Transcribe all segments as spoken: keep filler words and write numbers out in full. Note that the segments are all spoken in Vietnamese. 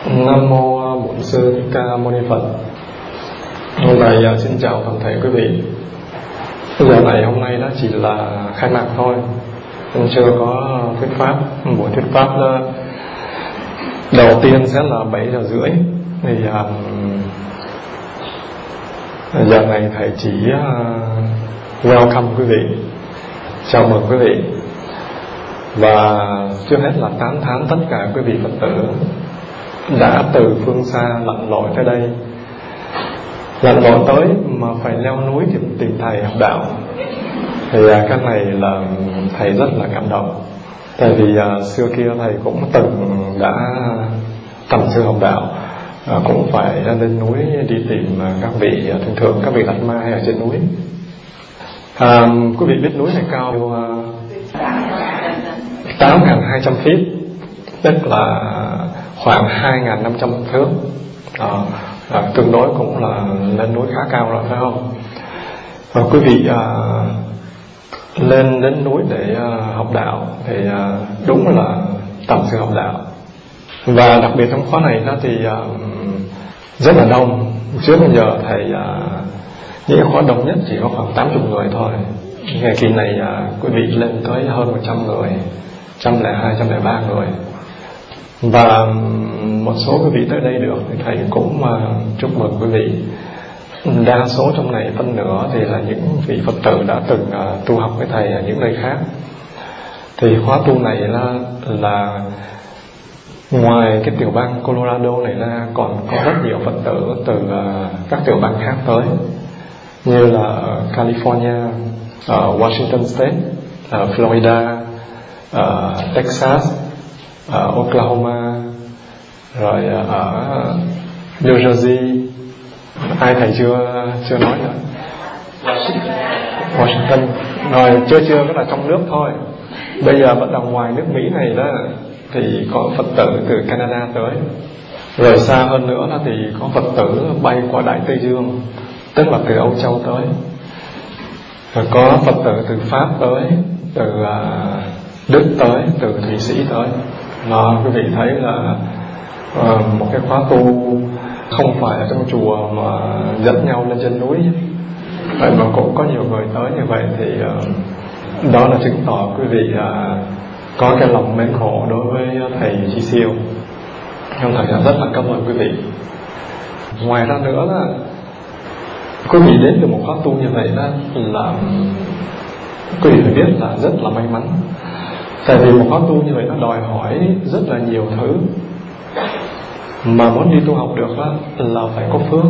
Nam mô Bổn Sư Thích Ca Mâu Ni Phật. Hôm nay xin chào toàn thể quý vị. Giờ này hôm nay đó chỉ là khai mạc thôi, mình chưa có thuyết pháp. Buổi thuyết pháp đó, đầu tiên sẽ là bảy giờ rưỡi. Thì um, giờ này thầy chỉ uh, welcome quý vị, chào mừng quý vị, và trước hết là tán thán tất cả quý vị Phật tử đã từ phương xa lặn lội tới đây, lặn lội tới mà phải leo núi tìm, tìm thầy học đạo. Thì uh, cái này là thầy rất là cảm động. Tại vì uh, xưa kia thầy cũng từng đã tầm sư học đạo, uh, cũng phải lên núi đi tìm uh, các vị, uh, thường thường các vị Lạt Ma hay ở trên núi. uh, Quý vị biết núi này cao uh, tám nghìn hai trăm feet, tức là khoảng hai nghìn năm trăm thước. à, à, Tương đối cũng là lên núi khá cao rồi, phải không? Và quý vị à, lên đến núi để à, học đạo thì à, đúng là tầm sư học đạo. Và đặc biệt trong khóa này đó thì à, rất là đông. Trước bây giờ thầy à, những khóa đông nhất chỉ có khoảng tám mươi người thôi. Ngày kỳ này à, quý vị lên tới hơn một trăm người, một trăm lẻ hai, một trăm lẻ ba người. Và một số quý vị tới đây được thì thầy cũng uh, chúc mừng quý vị. Đa số trong này, phân nửa thì là những vị Phật tử đã từng uh, tu học với thầy ở những nơi khác. Thì khóa tu này là, là ngoài cái tiểu bang Colorado này ra còn có rất nhiều Phật tử từ uh, các tiểu bang khác tới, như là ở California, ở Washington State, ở Florida, ở Texas, ở Oklahoma, rồi ở New Jersey. Ai thầy chưa chưa nói nữa? Washington. Rồi chưa chưa cái là trong nước thôi. Bây giờ bắt đầu ngoài nước Mỹ này đó thì có Phật tử từ Canada tới. Rồi xa hơn nữa đó thì có Phật tử bay qua Đại Tây Dương, tức là từ Âu Châu tới. Rồi có Phật tử từ Pháp tới, từ Đức tới, từ Thụy Sĩ tới. Đó, quý vị thấy là uh, một cái khóa tu không phải ở trong chùa mà dẫn nhau lên trên núi, vậy mà cũng có nhiều người tới như vậy. Thì uh, đó là chứng tỏ quý vị uh, có cái lòng mến khổ đối với thầy Chi Siêu. Trong thầy rất là cảm ơn quý vị. Ngoài ra nữa là quý vị đến được một khóa tu như vậy đó là quý vị phải biết là rất là may mắn. Tại vì một khóa tu như vậy nó đòi hỏi rất là nhiều thứ. Mà muốn đi tu học được đó, là phải có phước.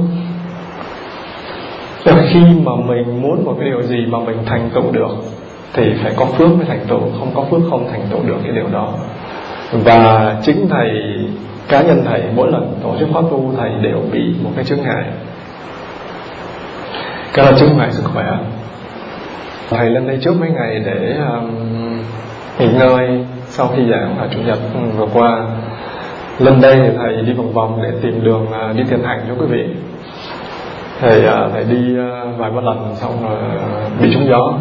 Khi mà mình muốn một cái điều gì mà mình thành tựu được thì phải có phước mới thành tựu. Không có phước không thành tựu được cái điều đó. Và chính thầy, cá nhân thầy, mỗi lần tổ chức khóa tu thầy đều bị một cái chướng ngại. Cái là chướng ngại sức khỏe. Thầy lên đây trước mấy ngày để um, nghỉ ngơi sau khi giảng ở Chủ nhật vừa qua. Lên đây thì thầy đi vòng vòng để tìm đường uh, đi Thiền Hạnh cho quý vị. Thầy, uh, thầy đi uh, vài ba lần xong rồi uh, bị trúng gió.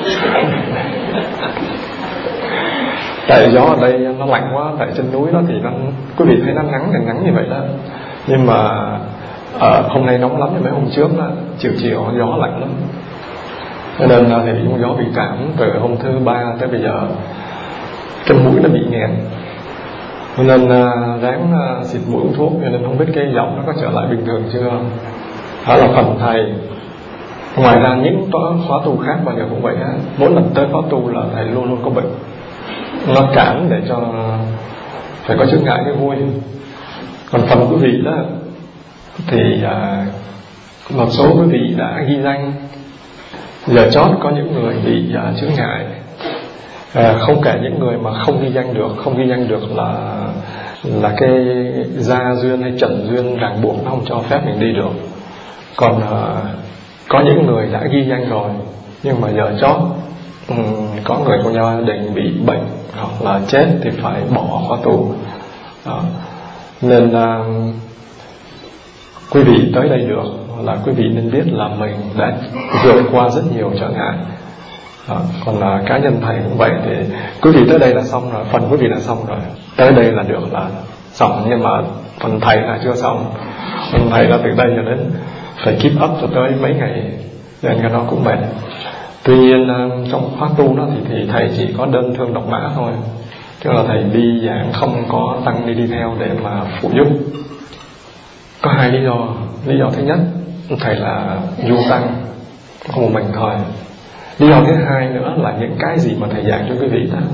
Tại gió ở đây nó lạnh quá. Tại trên núi đó thì nó, quý vị thấy nó nắng thì nắng như vậy đó. Nhưng mà uh, hôm nay nóng lắm, như mấy hôm trước đó, chiều chiều gió lạnh lắm. Cho nên uh, thầy bị trúng gió, bị cảm từ hôm thứ ba tới bây giờ. Cái mũi nó bị nghẹn, cho nên uh, ráng uh, xịt mũi uống thuốc. Cho nên không biết cái giọng nó có trở lại bình thường chưa. Đó là phần thầy. Ngoài ra những khóa tu khác bao giờ cũng vậy á. Mỗi lần tới khóa tu là thầy luôn luôn có bệnh. Nó cản để cho phải có chướng ngại cái vui. Còn phần quý vị đó thì uh, một số quý vị đã ghi danh. Giờ chót có những người bị uh, chướng ngại. À, không kể những người mà không ghi danh được. Không ghi danh được là là cái gia duyên hay trần duyên ràng buộc nó không cho phép mình đi được. Còn à, có những người đã ghi danh rồi nhưng mà giờ chót um, có người trong gia đình bị bệnh hoặc là chết thì phải bỏ khóa tu. Đó. Nên à, quý vị tới đây được là quý vị nên biết là mình đã vượt qua rất nhiều trở ngại. Đó. Còn là cá nhân thầy cũng vậy. Thì quý vị tới đây là xong rồi, phần quý vị là xong rồi, tới đây là được là xong. Nhưng mà Phần thầy là chưa xong. Phần thầy là từ đây cho đến phải keep up cho tới mấy ngày, nên cái đó cũng mệt. Tuy nhiên trong khóa tu đó thì, thì thầy chỉ có đơn thương độc mã thôi, tức là thầy đi giảng không có tăng đi đi theo để mà phụ giúp. Có hai lý do. Lý do thứ nhất, thầy là du tăng, không một mình thôi. Lý do thứ hai nữa là những cái gì mà thầy giảng cho quý vị đó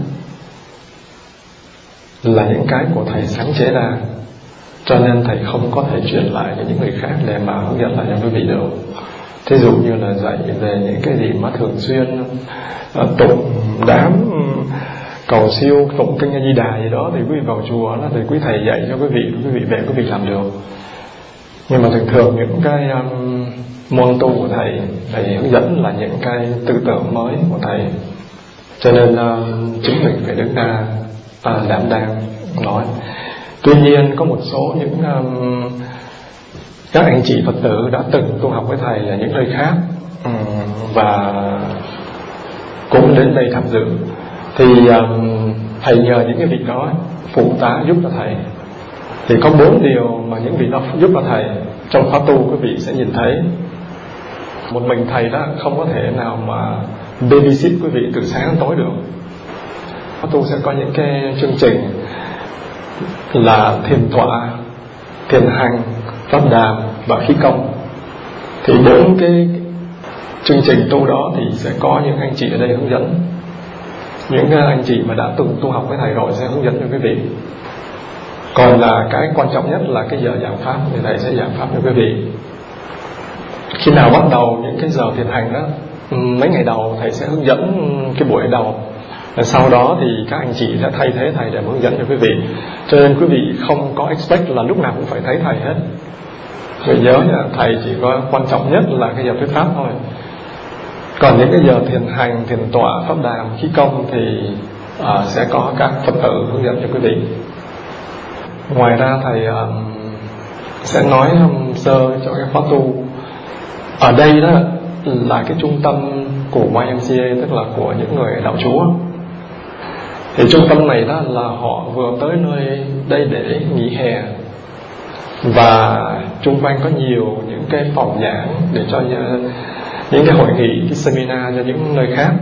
là những cái của thầy sáng chế ra, cho nên thầy không có thể truyền lại cho những người khác để mà hướng dẫn lại cho quý vị được. Thí dụ như là dạy về những cái gì mà thường xuyên uh, tụng đám cầu siêu, tụng kinh A Di Đà gì đó, thì quý vị vào chùa đó thì quý thầy dạy cho quý vị, quý vị về quý vị làm được. Nhưng mà thường thường những cái um, môn tu của thầy, thầy hướng dẫn là những cái tư tưởng mới của thầy, cho nên uh, chính mình phải đứng ra uh, đảm đang nói. Tuy nhiên có một số những um, các anh chị Phật tử đã từng tu học với thầy ở những nơi khác um, và cũng đến đây tham dự, thì um, thầy nhờ những cái vị đó phụ tá giúp cho thầy. Thì có bốn điều mà những vị đó giúp cho thầy trong khóa tu quý vị sẽ nhìn thấy. Một mình thầy đó không có thể nào mà babysit quý vị từ sáng đến tối được. Khóa tu sẽ có những cái chương trình là thiền tọa, thiền hành, pháp đàm và khí công. Thì bốn cái chương trình tu đó thì sẽ có những anh chị ở đây hướng dẫn. Những anh chị mà đã từng tu học với thầy rồi sẽ hướng dẫn cho quý vị. Còn là cái quan trọng nhất là cái giờ giảng pháp, thì thầy sẽ giảng pháp cho quý vị. Khi nào bắt đầu những cái giờ thiền hành đó, mấy ngày đầu thầy sẽ hướng dẫn cái buổi đầu, và sau đó thì các anh chị sẽ thay thế thầy để hướng dẫn cho quý vị. Cho nên quý vị không có expect là lúc nào cũng phải thấy thầy hết. Vì nhớ nha, thầy chỉ có quan trọng nhất là cái giờ thuyết pháp thôi. Còn những cái giờ thiền hành, thiền tọa, pháp đàm, khí công thì uh, sẽ có các Phật tử hướng dẫn cho quý vị. Ngoài ra thầy uh, sẽ nói um, sơ cho cái khóa tu. Ở đây đó là cái trung tâm của Y M C A, tức là của những người đạo Chúa. Thì trung tâm này đó là họ vừa tới nơi đây để nghỉ hè, và chung quanh có nhiều những cái phòng giảng để cho những cái hội nghị, cái seminar cho những nơi khác.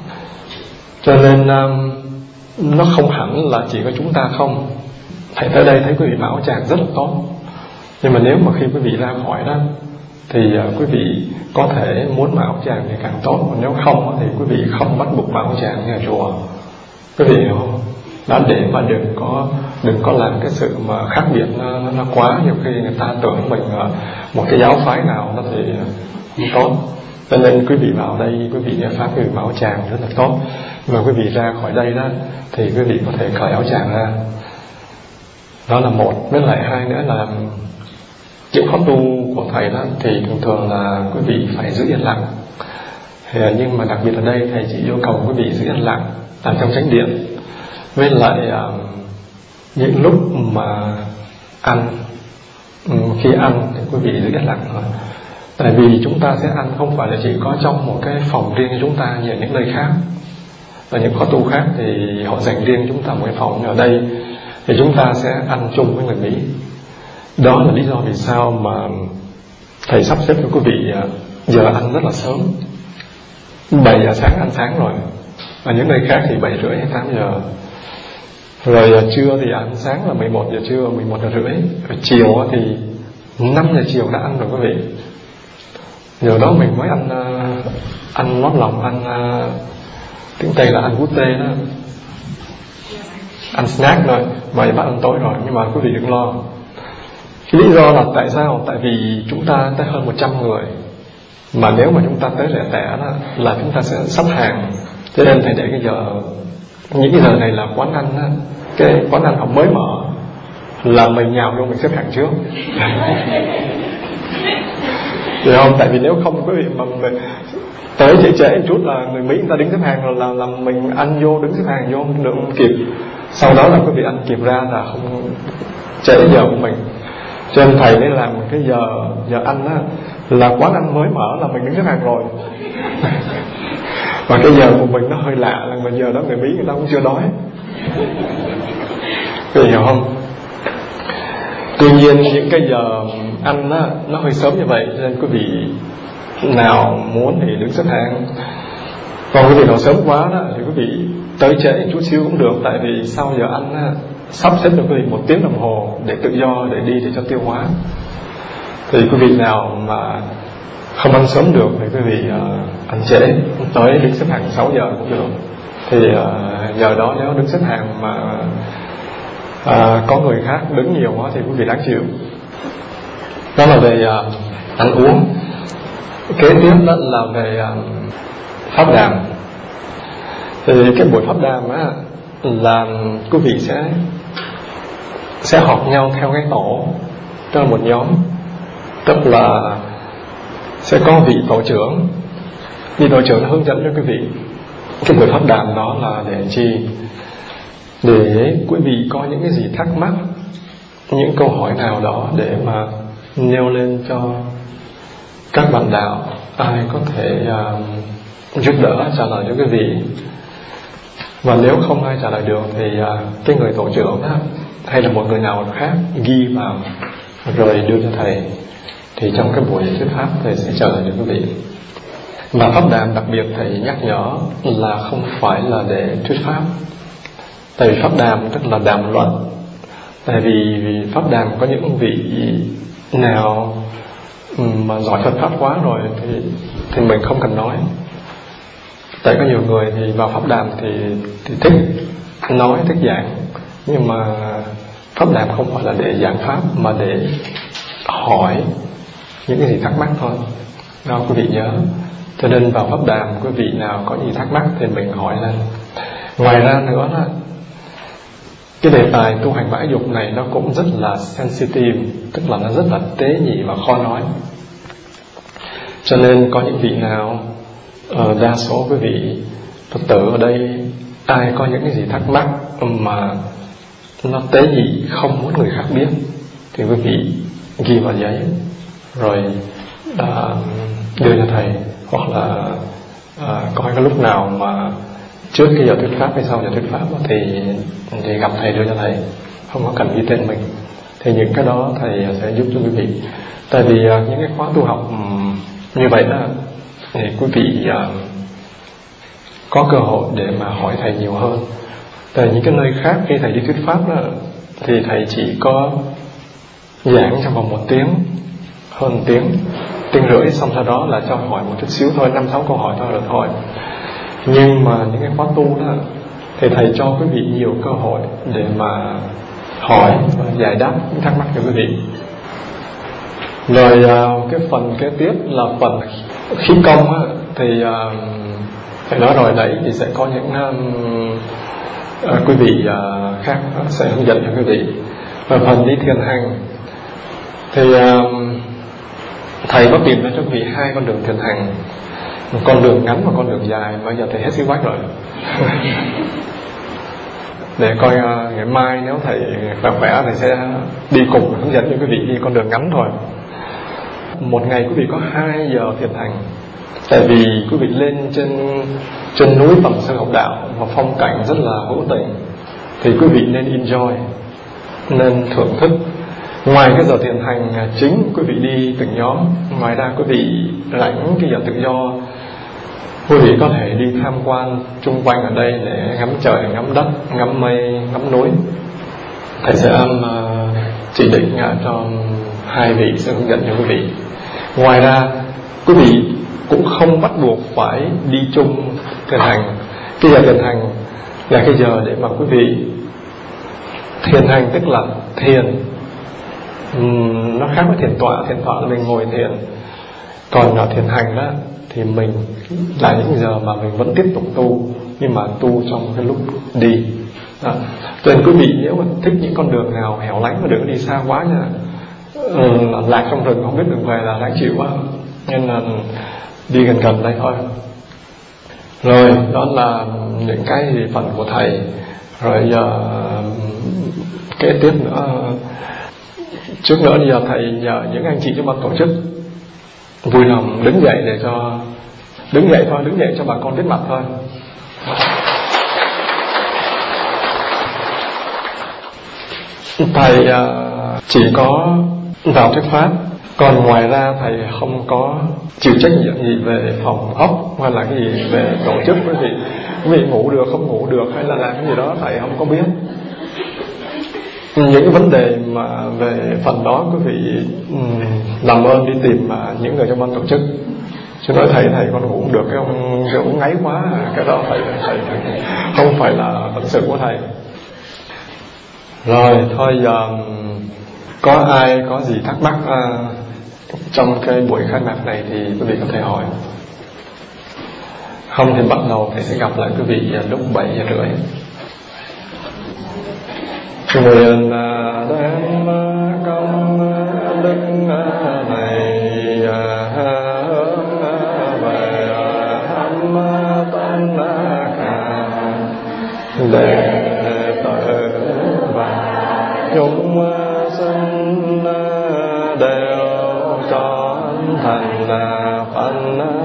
Cho nên um, nó không hẳn là chỉ có chúng ta không. Thầy tới đây thấy quý vị mặc áo tràng rất là tốt, nhưng mà nếu mà khi quý vị ra khỏi đó thì uh, quý vị có thể muốn mặc áo tràng thì càng tốt. Còn nếu không thì quý vị không bắt buộc mặc áo tràng như ở chùa. Quý vị hiểu không? Đó, để mà đừng có đừng có làm cái sự mà khác biệt nó, nó quá. Nhiều khi người ta tưởng mình uh, một cái giáo phái nào nó thì không tốt. Cho nên quý vị vào đây, quý vị nghe pháp, quý vị mặc áo tràng rất là tốt. Mà quý vị ra khỏi đây đó thì quý vị có thể cởi áo tràng ra. Đó là một. Với lại hai nữa là chịu khóa tu của thầy đó thì thường thường là quý vị phải giữ yên lặng. Thì, nhưng mà đặc biệt ở đây thầy chỉ yêu cầu quý vị giữ yên lặng làm trong chánh điện. Với lại uh, những lúc mà ăn, um, khi ăn thì quý vị giữ yên lặng thôi. Tại vì chúng ta sẽ ăn không phải là chỉ có trong một cái phòng riêng cho chúng ta như ở những nơi khác. Ở những khóa tu khác thì họ dành riêng chúng ta một cái phòng, ở đây thì chúng ta sẽ ăn chung với người Mỹ. Đó là lý do vì sao mà thầy sắp xếp cho quý vị giờ ăn rất là sớm, bảy giờ sáng ăn sáng rồi. Ở những nơi khác thì bảy rưỡi hay tám giờ. Rồi trưa thì ăn sáng là mười một giờ trưa, mười một giờ rưỡi. Rồi chiều thì năm giờ chiều đã ăn rồi quý vị. Giờ đó mình mới ăn uh, ăn lót lòng, ăn uh, tiếng Tây là ăn bút tê đó, ăn snack thôi, mà bắt ăn tối rồi. Nhưng mà quý vị đừng lo. Cái lý do là tại sao? Tại vì chúng ta tới hơn một trăm người, mà nếu mà chúng ta tới lẻ tẻ đó là chúng ta sẽ sắp hàng. Cho nên thầy để cái giờ, những cái giờ này là quán ăn đó, cái quán ăn họ mới mở là mình nhào vô mình xếp hàng trước. Được không? Tại vì nếu không quý vị mà mình tới trễ trễ một chút là người Mỹ người ta đứng xếp hàng rồi là, là mình ăn vô đứng xếp hàng vô không được kịp. Sau đó là quý vị ăn kịp ra là không trễ giờ của mình. Cho nên thầy mới làm cái giờ giờ ăn á là quán ăn mới mở là mình đứng xếp hàng rồi. Và cái giờ của mình nó hơi lạ là mà giờ đó người Mỹ người ta cũng chưa đói. Quý vị hiểu không? Tuy nhiên những cái giờ ăn đó, nó hơi sớm như vậy, nên quý vị nào muốn thì đứng xếp hàng. Còn quý vị nào sớm quá đó thì quý vị tới trễ chút xíu cũng được, tại vì sau giờ ăn đó, sắp xếp cho quý vị một tiếng đồng hồ để tự do để đi để cho tiêu hóa. Thì quý vị nào mà không ăn sớm được thì quý vị uh, ăn trễ, tới đứng xếp hàng sáu giờ cũng được. Thì uh, giờ đó nếu đứng xếp hàng mà uh, có người khác đứng nhiều quá thì quý vị đáng chịu. Đó là về uh, ăn uống. Kế tiếp đó là về uh, pháp đàm. Thì cái buổi pháp đàm á là quý vị sẽ sẽ họp nhau theo cái tổ, tức là một nhóm, tức là sẽ có vị tổ trưởng. Vị tổ trưởng hướng dẫn cho quý vị. Cái buổi pháp đàm đó là để chi? Để quý vị có những cái gì thắc mắc, những câu hỏi nào đó để mà nêu lên cho các bạn đạo, ai có thể uh, giúp đỡ trả lời cho quý vị. Và nếu không ai trả lời được thì uh, cái người tổ trưởng đó, hay là một người nào khác ghi vào rồi đưa cho thầy, thì trong cái buổi thuyết pháp thầy sẽ trả lời cho quý vị. Và pháp đàm đặc biệt thầy nhắc nhở là không phải là để thuyết pháp. Tại vì pháp đàm tức là đàm luận. Tại vì, vì pháp đàm có những vị nào mà giỏi Phật pháp quá rồi thì, thì mình không cần nói. Tại có nhiều người thì vào pháp đàm thì, thì thích nói, thích giảng. Nhưng mà pháp đàm không phải là để giảng pháp, mà để hỏi những cái gì thắc mắc thôi. Đó quý vị nhớ. Cho nên vào pháp đàm quý vị nào có gì thắc mắc thì mình hỏi lên. Ngoài ra nữa là cái đề tài tu hành bãi dục này nó cũng rất là sensitive, tức là nó rất là tế nhị và khó nói. Cho nên có những vị nào, uh, đa số quý vị Phật tử ở đây, ai có những cái gì thắc mắc mà nó tế nhị không muốn người khác biết thì quý vị ghi vào giấy rồi uh, đưa cho thầy, hoặc là uh, coi cái lúc nào mà trước cái giờ thuyết pháp hay sau giờ thuyết pháp thì, thì gặp thầy đưa cho thầy, không có cần ghi tên mình. Thì những cái đó thầy sẽ giúp cho quý vị. Tại vì uh, những cái khóa tu học um, như vậy đó thì quý vị uh, có cơ hội để mà hỏi thầy nhiều hơn. Tại những cái nơi khác khi thầy đi thuyết pháp đó thì thầy chỉ có giảng trong vòng một tiếng, hơn một tiếng, tiếng rưỡi, xong sau đó là cho hỏi một chút xíu thôi, năm sáu câu hỏi thôi là thôi. Nhưng mà những cái khóa tu đó thì thầy cho quý vị nhiều cơ hội để mà hỏi và giải đáp những thắc mắc cho quý vị. Rồi cái phần kế tiếp là phần khí công á, thì thầy nói rồi đấy, thì sẽ có những uh, quý vị uh, khác sẽ hướng dẫn cho quý vị. Và phần đi thiền hành thì uh, thầy có tìm ra cho quý vị hai con đường thiền hành, một con đường ngắn và con đường dài. Bây giờ thầy hết sức quách rồi để coi uh, ngày mai nếu thầy khỏe khỏe thầy sẽ đi cùng hướng dẫn cho quý vị đi con đường ngắn thôi. Một ngày quý vị có hai giờ thiền hành. Tại vì quý vị lên trên trên núi Tầm Sơn học đạo và phong cảnh rất là hữu tình, thì quý vị nên enjoy, nên thưởng thức. Ngoài cái giờ thiền hành chính quý vị đi từng nhóm, ngoài ra quý vị rảnh cái giờ tự do, quý vị có thể đi tham quan chung quanh ở đây để ngắm trời, ngắm đất, ngắm mây, ngắm núi. Thầy sẽ um, chỉ định uh, cho hai vị sẽ hướng dẫn cho quý vị. Ngoài ra quý vị cũng không bắt buộc phải đi chung thiền hành. Cái giờ thiền hành là cái giờ để mà quý vị thiền hành, tức là thiền. uhm, Nó khác với thiền tọa. Thiền tọa là mình ngồi thiền. Còn ở thiền hành đó thì mình là những giờ mà mình vẫn tiếp tục tu, nhưng mà tu trong cái lúc đi đó. Cho nên quý vị nếu mà thích những con đường nào hẻo lánh mà đừng có đi xa quá nha. ừ, Lạc trong rừng không biết đường về là đáng chịu quá. Nên là đi gần gần đây thôi. Rồi đó là những cái phần của thầy. Rồi giờ kế tiếp nữa, trước nữa giờ thầy nhờ những anh chị trong ban tổ chức vui lòng đứng dậy để cho đứng dậy thôi, đứng dậy cho bà con biết mặt thôi. Thầy chỉ có vào thuyết pháp, còn ngoài ra thầy không có chịu trách nhiệm gì về phòng ốc hay là cái gì về tổ chức. Quý vị quý vị ngủ được không ngủ được hay là làm cái gì đó thầy không có biết. Những vấn đề mà về phần đó quý vị um, làm ơn đi tìm uh, những người trong ban tổ chức. Chứ nói thầy thầy con ngủ không được, cái ông cái ông ngáy quá, cái đó thầy, thầy thầy không phải là phận sự của thầy. Rồi thôi giờ có ai có gì thắc mắc uh, trong cái buổi khai mạc này thì quý vị có thể hỏi. Không thì bắt đầu thầy sẽ gặp lại quý vị lúc bảy giờ rưỡi. Nguyện đem công đức này hướng về hâm tân ca đệ tử và chúng sinh đều trọn thành phần